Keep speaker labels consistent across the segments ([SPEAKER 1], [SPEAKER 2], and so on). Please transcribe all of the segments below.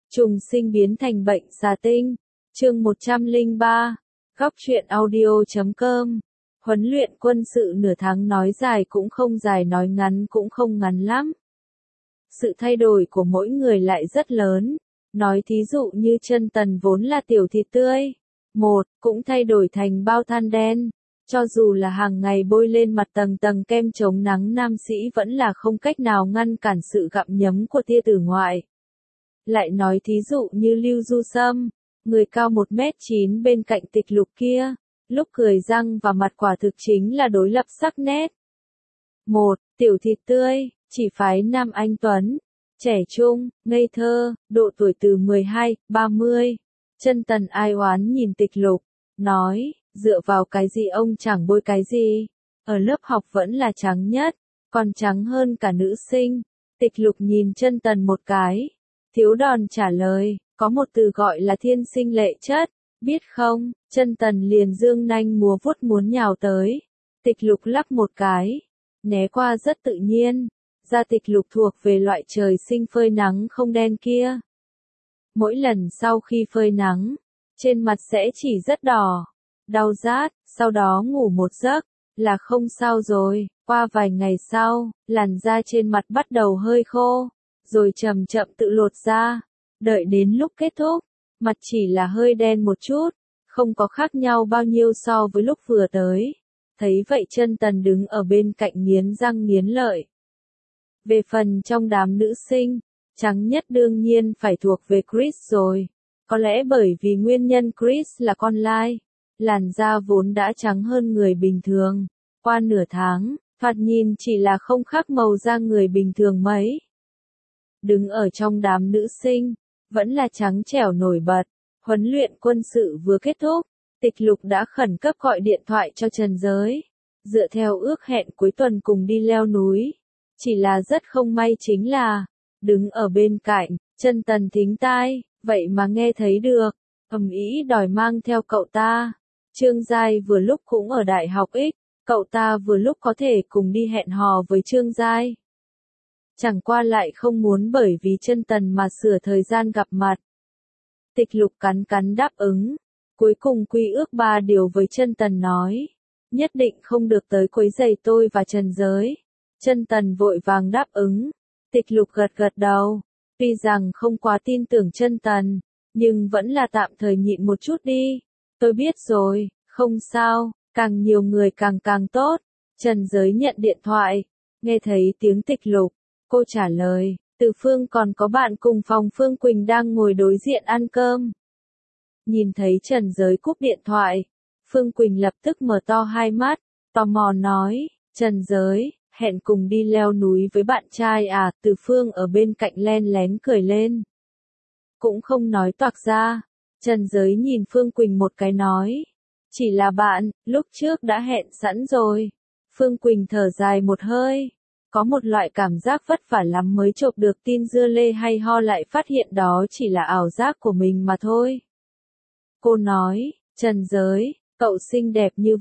[SPEAKER 1] Trùng sinh biến thành bệnh xà tinh. Chương 103. Góc truyện audio.com. Huấn luyện quân sự nửa tháng nói dài cũng không dài, nói ngắn cũng không ngắn lắm. Sự thay đổi của mỗi người lại rất lớn. Nói thí dụ như Chân Tần vốn là tiểu thịt tươi. Cũng thay đổi thành bao than đen. Cho dù là hàng ngày bôi lên mặt tầng tầng kem chống nắng, nam sĩ vẫn là không cách nào ngăn cản sự gặm nhấm của tia tử ngoại. Lại nói thí dụ như Lưu Du Sâm, người cao 1m9 bên cạnh Tịch Lục kia, lúc cười răng và mặt quả thực chính là đối lập sắc nét. Tiểu thịt tươi, chỉ phái nam anh tuấn, trẻ trung, ngây thơ, độ tuổi từ 12, 30. Chân Tần ai oán nhìn Tịch Lục, nói, dựa vào cái gì ông chẳng bôi cái gì, ở lớp học vẫn là trắng nhất, còn trắng hơn cả nữ sinh. Tịch Lục nhìn Chân Tần một cái, thiếu đòn trả lời, có một từ gọi là thiên sinh lệ chất, biết không? Chân Tần liền dương nanh múa vuốt muốn nhào tới. Tịch Lục lắc một cái, né qua rất tự nhiên. Da Tịch Lục thuộc về loại trời sinh phơi nắng không đen kia. Mỗi lần sau khi phơi nắng, trên mặt sẽ chỉ rất đỏ, đau rát, sau đó ngủ một giấc, là không sao rồi. Qua vài ngày sau, làn da trên mặt bắt đầu hơi khô, rồi chậm chậm tự lột ra. Đợi đến lúc kết thúc, mặt chỉ là hơi đen một chút, không có khác nhau bao nhiêu so với lúc vừa tới. Thấy vậy Chân Tần đứng ở bên cạnh nghiến răng nghiến lợi. Về phần trong đám nữ sinh, trắng nhất đương nhiên phải thuộc về Chris rồi. Có lẽ bởi vì nguyên nhân Chris là con lai, làn da vốn đã trắng hơn người bình thường. Qua nửa tháng, thoạt nhìn chỉ là không khác màu da người bình thường mấy. Đứng ở trong đám nữ sinh, vẫn là trắng trẻo nổi bật. Huấn luyện quân sự vừa kết thúc, Tịch Lục đã khẩn cấp gọi điện thoại cho Trần Giới. Dựa theo ước hẹn cuối tuần cùng đi leo núi. Chỉ là rất không may chính là, đứng ở bên cạnh, Chân Tần thính tai, vậy mà nghe thấy được, ầm ĩ đòi mang theo cậu ta. Trương Giai vừa lúc cũng ở Đại học X, cậu ta vừa lúc có thể cùng đi hẹn hò với Trương Giai. Chẳng qua lại không muốn bởi vì Chân Tần mà sửa thời gian gặp mặt. Tịch Lục cắn cắn đáp ứng, cuối cùng quy ước 3 điều với Chân Tần nói, nhất định không được tới quấy rầy tôi và Trần Giới. Chân Tần vội vàng đáp ứng. Tịch Lục gật gật đầu, tuy rằng không quá tin tưởng Chân Tần, nhưng vẫn là tạm thời nhịn một chút đi. Tôi biết rồi, không sao, càng nhiều người càng tốt. Trần Giới nhận điện thoại, nghe thấy tiếng Tịch Lục, cô trả lời, Từ Phương còn có bạn cùng phòng Phương Quỳnh đang ngồi đối diện ăn cơm. Nhìn thấy Trần Giới cúp điện thoại, Phương Quỳnh lập tức mở to hai mắt, tò mò nói, Trần Giới, hẹn cùng đi leo núi với bạn trai à? Từ Phương ở bên cạnh len lén cười lên. Cũng không nói toạc ra. Trần Giới nhìn Phương Quỳnh một cái nói, chỉ là bạn, lúc trước đã hẹn sẵn rồi. Phương Quỳnh thở dài một hơi, có một loại cảm giác vất vả lắm mới chộp được tin dưa lê hay ho, lại phát hiện đó chỉ là ảo giác của mình mà thôi. Cô nói, Trần Giới, cậu xinh đẹp như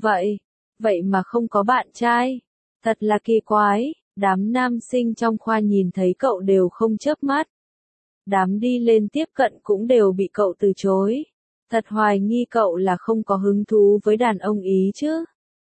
[SPEAKER 1] vậy mà không có bạn trai. Thật là kỳ quái, đám nam sinh trong khoa nhìn thấy cậu đều không chớp mắt. Đám đi lên tiếp cận cũng đều bị cậu từ chối. Thật hoài nghi cậu là không có hứng thú với đàn ông ý chứ.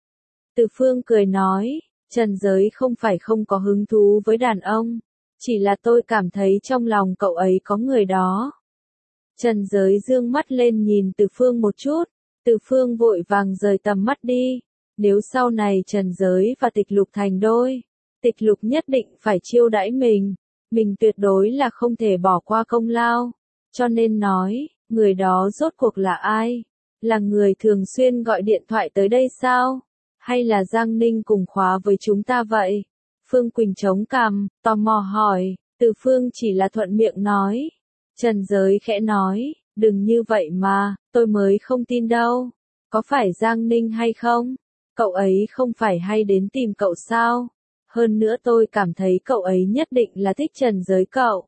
[SPEAKER 1] Từ Phương cười nói, Trần Giới không phải không có hứng thú với đàn ông, chỉ là tôi cảm thấy trong lòng cậu ấy có người đó. Trần Giới dương mắt lên nhìn Từ Phương một chút, Từ Phương vội vàng rời tầm mắt đi. Nếu sau này Trần Giới và Tịch Lục thành đôi, Tịch Lục nhất định phải chiêu đãi mình tuyệt đối là không thể bỏ qua công lao. Cho nên nói, người đó rốt cuộc là ai? Là người thường xuyên gọi điện thoại tới đây sao? Hay là Giang Ninh cùng khóa với chúng ta vậy? Phương Quỳnh chống cằm, tò mò hỏi. Từ Phương chỉ là thuận miệng nói. Trần Giới khẽ nói, đừng như vậy mà, tôi mới không tin đâu. Có phải Giang Ninh hay không? Cậu ấy không phải hay đến tìm cậu sao? Hơn nữa tôi cảm thấy cậu ấy nhất định là thích Trần Giới cậu.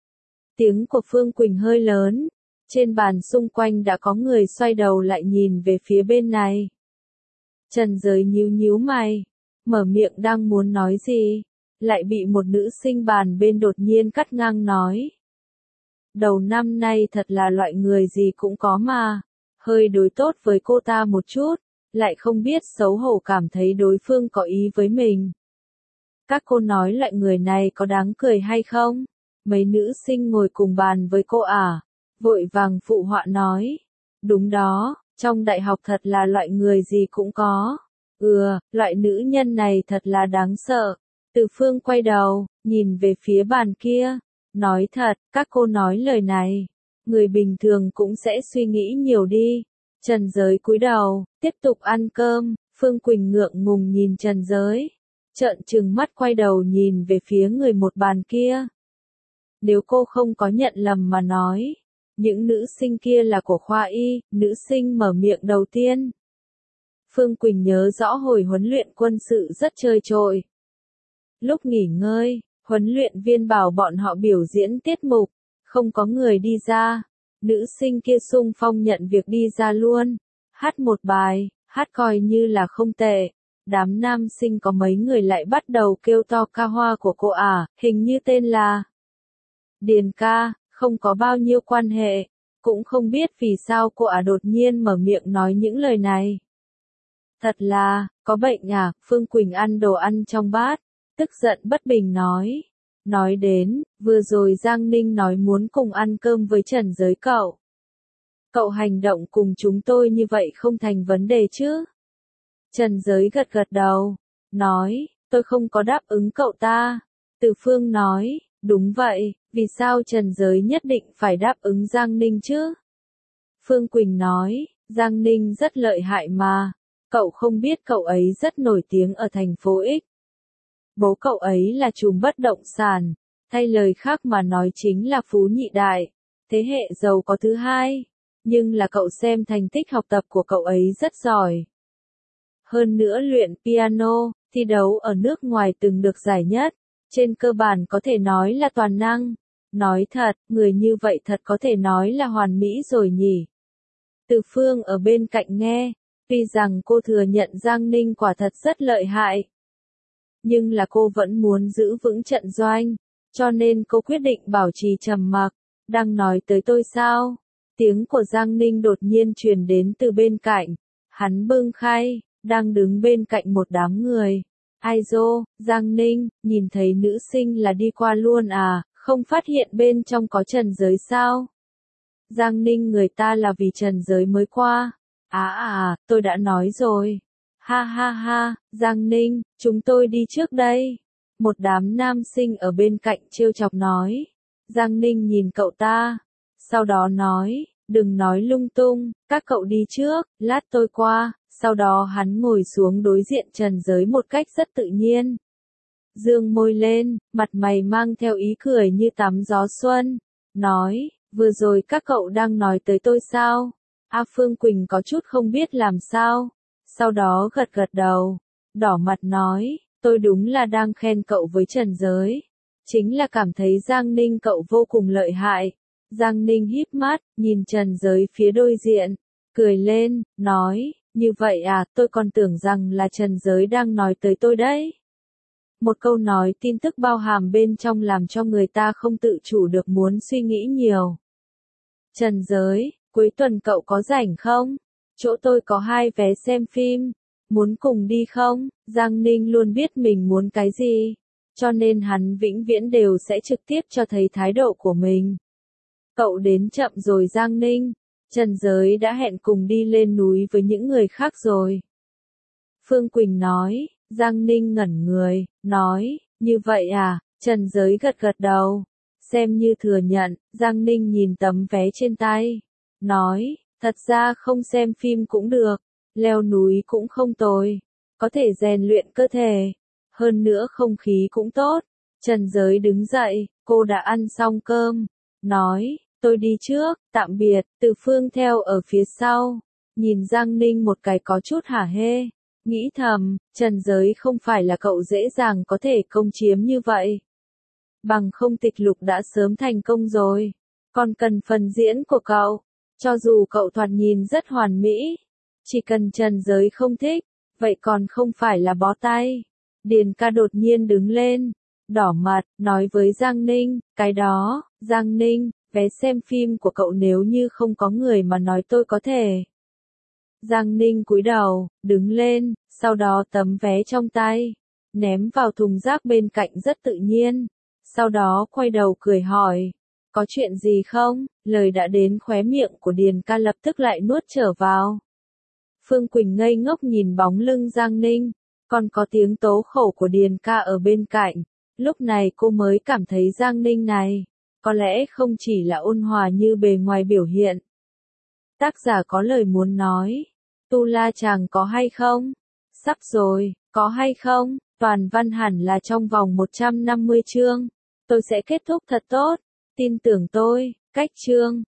[SPEAKER 1] Tiếng của Phương Quỳnh hơi lớn. Trên bàn xung quanh đã có người xoay đầu lại nhìn về phía bên này. Trần Giới nhíu mày, mở miệng đang muốn nói gì, lại bị một nữ sinh bàn bên đột nhiên cắt ngang nói. đầu năm nay thật là loại người gì cũng có mà. Hơi đối tốt với cô ta một chút, lại không biết xấu hổ cảm thấy đối phương có ý với mình. Các cô nói loại người này có đáng cười hay không? Mấy nữ sinh ngồi cùng bàn với cô vội vàng phụ họa nói. Đúng đó, trong đại học thật là loại người gì cũng có. Loại nữ nhân này thật là đáng sợ. Từ Phương quay đầu, nhìn về phía bàn kia. Nói thật, các cô nói lời này. Người bình thường cũng sẽ suy nghĩ nhiều đi. Trần Giới cúi đầu, tiếp tục ăn cơm. Phương Quỳnh ngượng ngùng nhìn Trần Giới. Trợn trừng mắt quay đầu nhìn về phía người một bàn kia. Nếu cô không có nhận lầm mà nói, những nữ sinh kia là của khoa y, nữ sinh mở miệng đầu tiên. Phương Quỳnh nhớ rõ hồi huấn luyện quân sự rất chơi trội. Lúc nghỉ ngơi, huấn luyện viên bảo bọn họ biểu diễn tiết mục, không có người đi ra. Nữ sinh kia xung phong nhận việc đi ra luôn, hát một bài, hát coi như là không tệ. Đám nam sinh có mấy người lại bắt đầu kêu to ca hoa của cô hình như tên là Điền ca, không có bao nhiêu quan hệ, cũng không biết vì sao cô đột nhiên mở miệng nói những lời này. Thật là, có bệnh Phương Quỳnh ăn đồ ăn trong bát, tức giận bất bình nói. Nói đến, vừa rồi Giang Ninh nói muốn cùng ăn cơm với Trần Giới cậu. Cậu hành động cùng chúng tôi như vậy không thành vấn đề chứ? Trần Giới gật gật đầu, nói, tôi không có đáp ứng cậu ta. Từ Phương nói, đúng vậy, vì sao Trần Giới nhất định phải đáp ứng Giang Ninh chứ? Phương Quỳnh nói, Giang Ninh rất lợi hại mà, cậu không biết cậu ấy rất nổi tiếng ở thành phố X. Bố cậu ấy là trùm bất động sản, thay lời khác mà nói chính là phú nhị đại, thế hệ giàu có thứ hai, nhưng là cậu xem thành tích học tập của cậu ấy rất giỏi. Hơn nữa luyện piano, thi đấu ở nước ngoài từng được giải nhất, trên cơ bản có thể nói là toàn năng. Nói thật, người như vậy thật có thể nói là hoàn mỹ rồi nhỉ. Từ Phương ở bên cạnh nghe, tuy rằng cô thừa nhận Giang Ninh quả thật rất lợi hại. Nhưng là cô vẫn muốn giữ vững trận doanh, cho nên cô quyết định bảo trì trầm mặc. Đang nói tới tôi sao? Tiếng của Giang Ninh đột nhiên truyền đến từ bên cạnh. Hắn bưng khay, đang đứng bên cạnh một đám người. Ai dô, Giang Ninh, nhìn thấy nữ sinh là đi qua luôn không phát hiện bên trong có Trần Giới sao? Giang Ninh người ta là vì Trần Giới mới qua. Tôi đã nói rồi. Ha ha ha, Giang Ninh, chúng tôi đi trước đây. Một đám nam sinh ở bên cạnh trêu chọc nói. Giang Ninh nhìn cậu ta. Sau đó nói, đừng nói lung tung, các cậu đi trước, lát tôi qua. Sau đó hắn ngồi xuống đối diện Trần Giới một cách rất tự nhiên. Dương môi lên, mặt mày mang theo ý cười như tắm gió xuân. Nói, vừa rồi các cậu đang nói tới tôi sao? Phương Quỳnh có chút không biết làm sao. Sau đó gật gật đầu, đỏ mặt nói, tôi đúng là đang khen cậu với Trần Giới. Chính là cảm thấy Giang Ninh cậu vô cùng lợi hại. Giang Ninh híp mắt, nhìn Trần Giới phía đối diện, cười lên, nói, như vậy tôi còn tưởng rằng là Trần Giới đang nói tới tôi đấy. Một câu nói tin tức bao hàm bên trong làm cho người ta không tự chủ được muốn suy nghĩ nhiều. Trần Giới, cuối tuần cậu có rảnh không? Chỗ tôi có 2 vé xem phim, muốn cùng đi không? Giang Ninh luôn biết mình muốn cái gì, cho nên hắn vĩnh viễn đều sẽ trực tiếp cho thấy thái độ của mình. Cậu đến chậm rồi Giang Ninh, Trần Giới đã hẹn cùng đi lên núi với những người khác rồi. Phương Quỳnh nói, Giang Ninh ngẩn người, nói, như vậy Trần Giới gật gật đầu, xem như thừa nhận. Giang Ninh nhìn tấm vé trên tay, nói, thật ra không xem phim cũng được, leo núi cũng không tồi, có thể rèn luyện cơ thể, hơn nữa không khí cũng tốt. Trần Giới đứng dậy, cô đã ăn xong cơm, nói, tôi đi trước, tạm biệt. Từ Phương theo ở phía sau, nhìn Giang Ninh một cái có chút hả hê, nghĩ thầm, Trần Giới không phải là cậu dễ dàng có thể công chiếm như vậy. Bằng không Tịch Lục đã sớm thành công rồi, còn cần phần diễn của cậu. Cho dù cậu thoạt nhìn rất hoàn mỹ, chỉ cần Trần Giới không thích, vậy còn không phải là bó tay. Điền ca đột nhiên đứng lên, đỏ mặt, nói với Giang Ninh, cái đó, Giang Ninh, vé xem phim của cậu nếu như không có người mà nói tôi có thể. Giang Ninh cúi đầu, đứng lên, sau đó tấm vé trong tay, ném vào thùng rác bên cạnh rất tự nhiên. Sau đó quay đầu cười hỏi, có chuyện gì không? Lời đã đến khóe miệng của Điền ca lập tức lại nuốt trở vào. Phương Quỳnh ngây ngốc nhìn bóng lưng Giang Ninh, còn có tiếng tố khổ của Điền ca ở bên cạnh. Lúc này cô mới cảm thấy Giang Ninh này, có lẽ không chỉ là ôn hòa như bề ngoài biểu hiện. Tác giả có lời muốn nói, Tu La chàng có hay không? Sắp rồi, có hay không? Toàn văn hẳn là trong vòng 150 chương. Tôi sẽ kết thúc thật tốt. Tin tưởng tôi, cách chương.